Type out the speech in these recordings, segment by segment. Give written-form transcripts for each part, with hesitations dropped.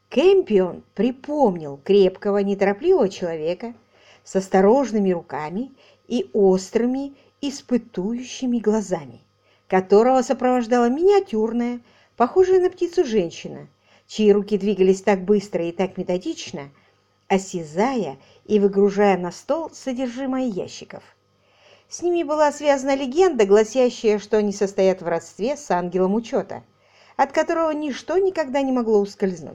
Кэмпион припомнил крепкого, неторопливого человека с осторожными руками и острыми, испытующими глазами, которого сопровождала миниатюрная, похожая на птицу женщина, чьи руки двигались так быстро и так методично, осязая и выгружая на стол содержимое ящиков. С ними была связана легенда, гласящая, что они состоят в родстве с ангелом учета, от которого ничто никогда не могло ускользнуть.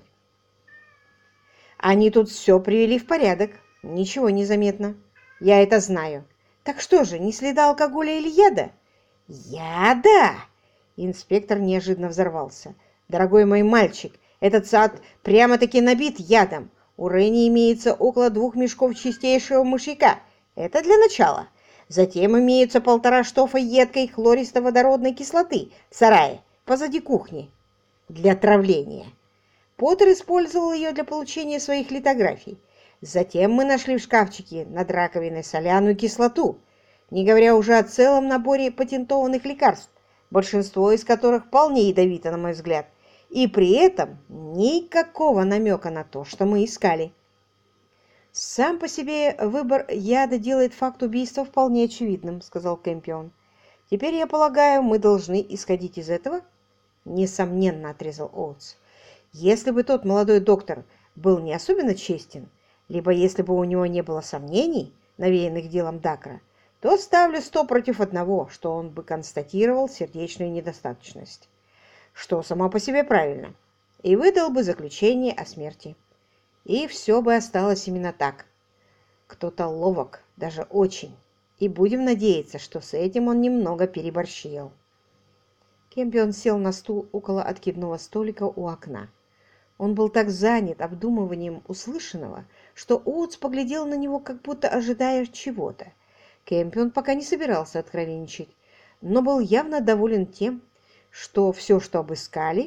Они тут все привели в порядок, ничего не заметно. Я это знаю. Так что же, ни следа алкоголя или яда? Яда! Инспектор неожиданно взорвался. Дорогой мой мальчик, этот сад прямо-таки набит ядом. У Ренни имеется около 2 мешков чистейшего мышьяка. Это для начала. Затем имеются 1,5 штофа едкой хлористо-водородной кислоты в сарае позади кухни для травления. Поттер использовал ее для получения своих литографий. Затем мы нашли в шкафчике над раковиной соляную кислоту, не говоря уже о целом наборе патентованных лекарств, большинство из которых вполне ядовито, на мой взгляд, и при этом никакого намека на то, что мы искали. «Сам по себе выбор яда делает факт убийства вполне очевидным», — сказал Кэмпион. «Теперь, я полагаю, мы должны исходить из этого?» «Несомненно», — отрезал Оутс. «Если бы тот молодой доктор был не особенно честен, либо если бы у него не было сомнений, навеянных делом Дакра, то ставлю 100 против 1, что он бы констатировал сердечную недостаточность, что само по себе правильно, и выдал бы заключение о смерти. И все бы осталось именно так. Кто-то ловок, даже очень, и будем надеяться, что с этим он немного переборщил». Кэмпион сел на стул около откидного столика у окна. Он был так занят обдумыванием услышанного, что Оутс поглядел на него, как будто ожидая чего-то. Кэмпион пока не собирался откровенничать, но был явно доволен тем, что все, что обыскали,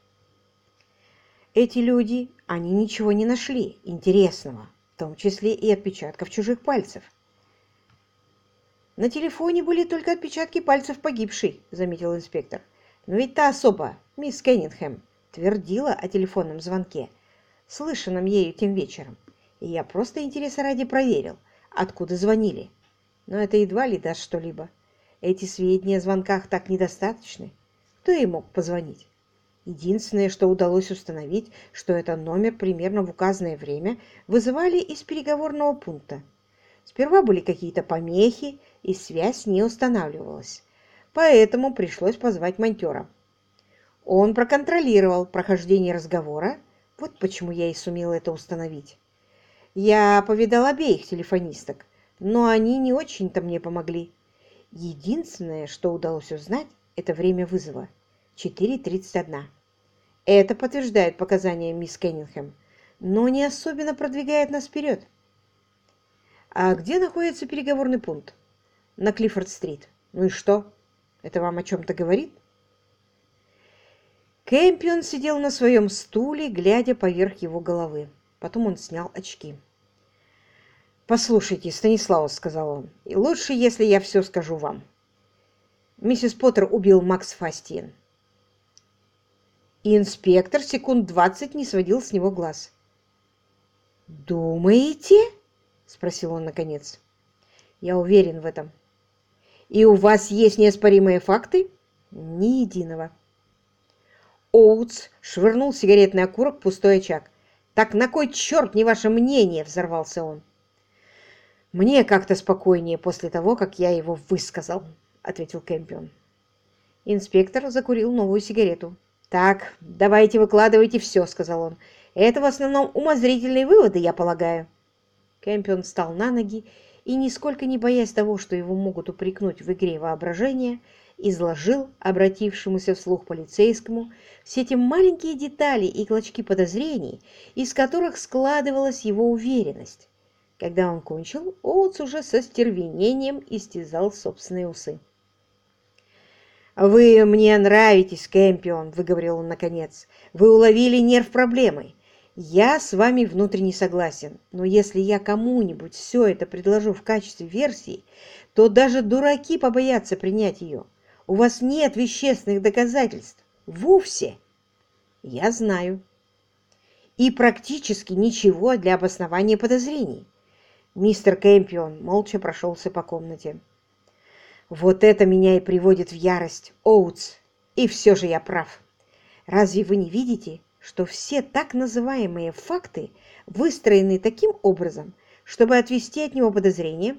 эти люди, они ничего не нашли интересного, в том числе и отпечатков чужих пальцев. «На телефоне были только отпечатки пальцев погибшей», — заметил инспектор. «Но ведь та особа, мисс Кеннингхэм, твердила о телефонном звонке, слышанном ею тем вечером, и я просто интереса ради проверил, откуда звонили. Но это едва ли даст что-либо. Эти сведения о звонках так недостаточны. Кто ей мог позвонить? Единственное, что удалось установить, что это номер примерно в указанное время вызывали из переговорного пункта. Сперва были какие-то помехи, и связь не устанавливалась. Поэтому пришлось позвать монтера. Он проконтролировал прохождение разговора, вот почему я и сумела это установить. Я повидал обеих телефонисток, но они не очень-то мне помогли. Единственное, что удалось узнать, это время вызова – 4:31. Это подтверждает показания мисс Кеннингхэм, но не особенно продвигает нас вперед. А где находится переговорный пункт? На Клиффорд-стрит. Ну и что? Это вам о чем-то говорит? Кэмпион сидел на своем стуле, глядя поверх его головы. Потом он снял очки. «Послушайте, Станислав, — сказал он, — и лучше, если я все скажу вам. Миссис Поттер убил Макс Фастиен». И инспектор секунд 20 не сводил с него глаз. «Думаете?» — спросил он наконец. «Я уверен в этом». «И у вас есть неоспоримые факты?» «Ни единого». Оутс швырнул сигаретный окурок в пустой очаг. «Так на кой черт не ваше мнение?» — взорвался он. «Мне как-то спокойнее после того, как я его высказал», — ответил Кэмпион. Инспектор закурил новую сигарету. «Так, давайте выкладывайте все», — сказал он. «Это в основном умозрительные выводы, я полагаю». Кэмпион встал на ноги и, нисколько не боясь того, что его могут упрекнуть в игре воображения, изложил обратившемуся вслух полицейскому все те маленькие детали и клочки подозрений, из которых складывалась его уверенность. Когда он кончил, Оутс уже со стервенением истязал собственные усы. «Вы мне нравитесь, Кэмпион», — выговорил он наконец. «Вы уловили нерв проблемы. Я с вами внутренне согласен, но если я кому-нибудь все это предложу в качестве версии, то даже дураки побоятся принять ее. У вас нет вещественных доказательств. Вовсе. Я знаю. и практически ничего для обоснования подозрений. Мистер Кэмпион молча прошелся по комнате. «Вот это меня и приводит в ярость, Оутс. И все же я прав. Разве вы не видите, что все так называемые факты выстроены таким образом, чтобы отвести от него подозрения?»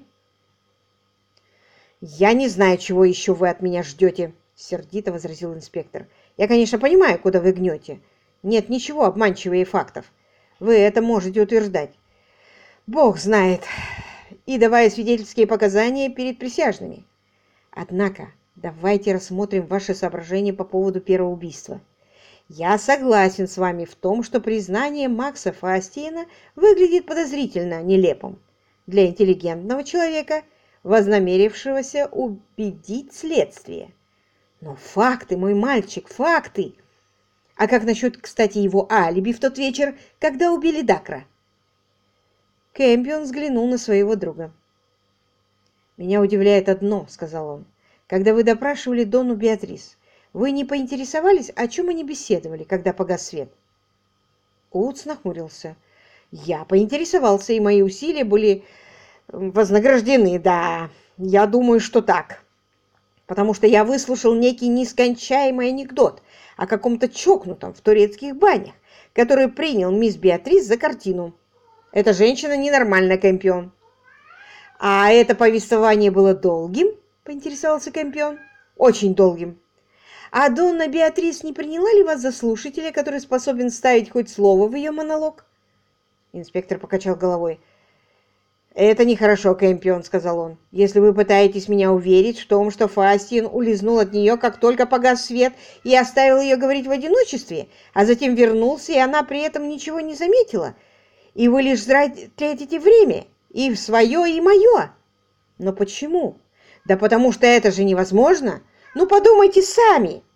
«Я не знаю, чего еще вы от меня ждете», — сердито возразил инспектор. «Я, конечно, понимаю, куда вы гнете. Нет ничего обманчивее фактов. Вы это можете утверждать. Бог знает, и давая свидетельские показания перед присяжными. Однако давайте рассмотрим ваши соображения по поводу первого убийства. Я согласен с вами в том, что признание Макса Фастиена выглядит подозрительно нелепым для интеллигентного человека, вознамерившегося убедить следствие. Но факты, мой мальчик, факты! А как насчет, кстати, его алиби в тот вечер, когда убили Дакра?» Кэмпион взглянул на своего друга. «Меня удивляет одно», — сказал он. «Когда вы допрашивали Донну Беатрис, вы не поинтересовались, о чем они беседовали, когда погас свет?» Оутс нахмурился. «Я поинтересовался, и мои усилия были вознаграждены, да, я думаю, что так. Потому что я выслушал некий нескончаемый анекдот о каком-то чокнутом в турецких банях, который принял мисс Беатрис за картину. Эта женщина ненормальная, Кэмпион». «А это повествование было долгим?» — поинтересовался Кэмпион. «Очень долгим. А Донна Беатрис не приняла ли вас за слушателя, который способен ставить хоть слово в ее монолог?» Инспектор покачал головой. «Это нехорошо, Кэмпион», — сказал он. «Если вы пытаетесь меня уверить в том, что Фастиен улизнул от нее, как только погас свет, и оставил ее говорить в одиночестве, а затем вернулся, и она при этом ничего не заметила, и вы лишь зря тратите время, и свое, и мое. Но почему? Да потому что это же невозможно. Ну, подумайте сами.